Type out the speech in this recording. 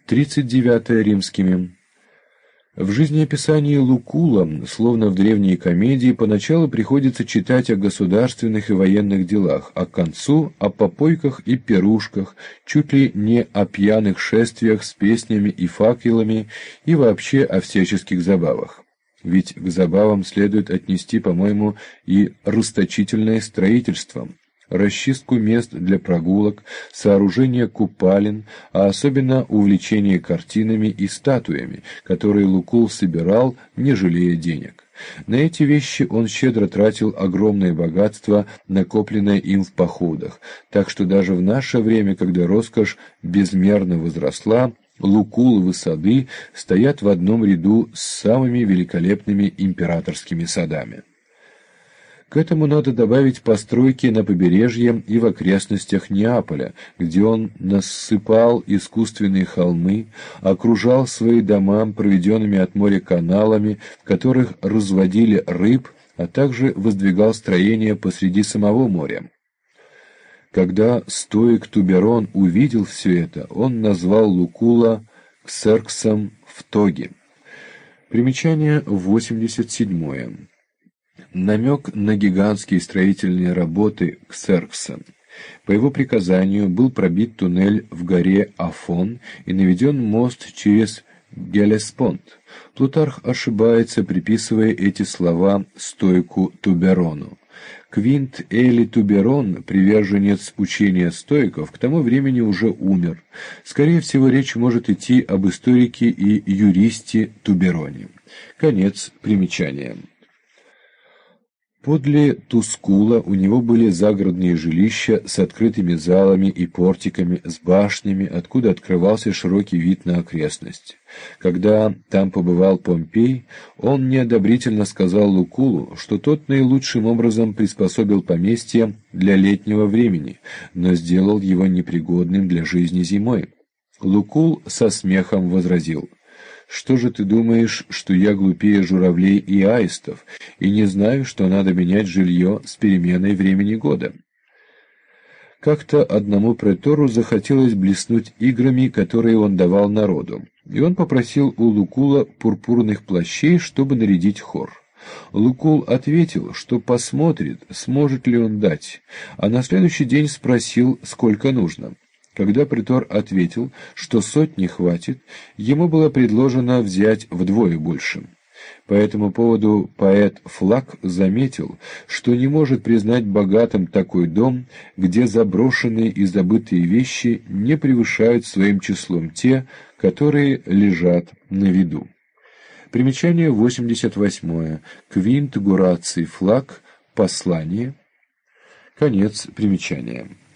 39 римскими. В жизнеописании Лукула, словно в древней комедии, поначалу приходится читать о государственных и военных делах, а к концу — о попойках и пирушках, чуть ли не о пьяных шествиях с песнями и факелами и вообще о всяческих забавах. Ведь к забавам следует отнести, по-моему, и расточительное строительство, расчистку мест для прогулок, сооружение купалин, а особенно увлечение картинами и статуями, которые Лукул собирал, не жалея денег. На эти вещи он щедро тратил огромное богатство, накопленное им в походах, так что даже в наше время, когда роскошь безмерно возросла, Лукуловы сады стоят в одном ряду с самыми великолепными императорскими садами. К этому надо добавить постройки на побережье и в окрестностях Неаполя, где он насыпал искусственные холмы, окружал свои дома проведенными от моря каналами, в которых разводили рыб, а также воздвигал строения посреди самого моря. Когда стоик Туберон увидел все это, он назвал Лукула Ксерксом в тоге. Примечание 87. Намек на гигантские строительные работы Ксеркса. По его приказанию был пробит туннель в горе Афон и наведен мост через Гелеспонд. Плутарх ошибается, приписывая эти слова стоику Туберону. Квинт Эли Туберон, приверженец учения стоиков, к тому времени уже умер. Скорее всего, речь может идти об историке и юристе Тубероне. Конец примечания. Подле Тускула у него были загородные жилища с открытыми залами и портиками, с башнями, откуда открывался широкий вид на окрестность. Когда там побывал Помпей, он неодобрительно сказал Лукулу, что тот наилучшим образом приспособил поместье для летнего времени, но сделал его непригодным для жизни зимой. Лукул со смехом возразил: «Что же ты думаешь, что я глупее журавлей и аистов, и не знаю, что надо менять жилье с переменой времени года?» Как-то одному претору захотелось блеснуть играми, которые он давал народу, и он попросил у Лукула пурпурных плащей, чтобы нарядить хор. Лукул ответил, что посмотрит, сможет ли он дать, а на следующий день спросил, сколько нужно. Когда претор ответил, что 100 хватит, ему было предложено взять вдвое больше. По этому поводу поэт Флаг заметил, что не может признать богатым такой дом, где заброшенные и забытые вещи не превышают своим числом те, которые лежат на виду. Примечание 88. Квинт Гураций Флаг. Послание. Конец примечания.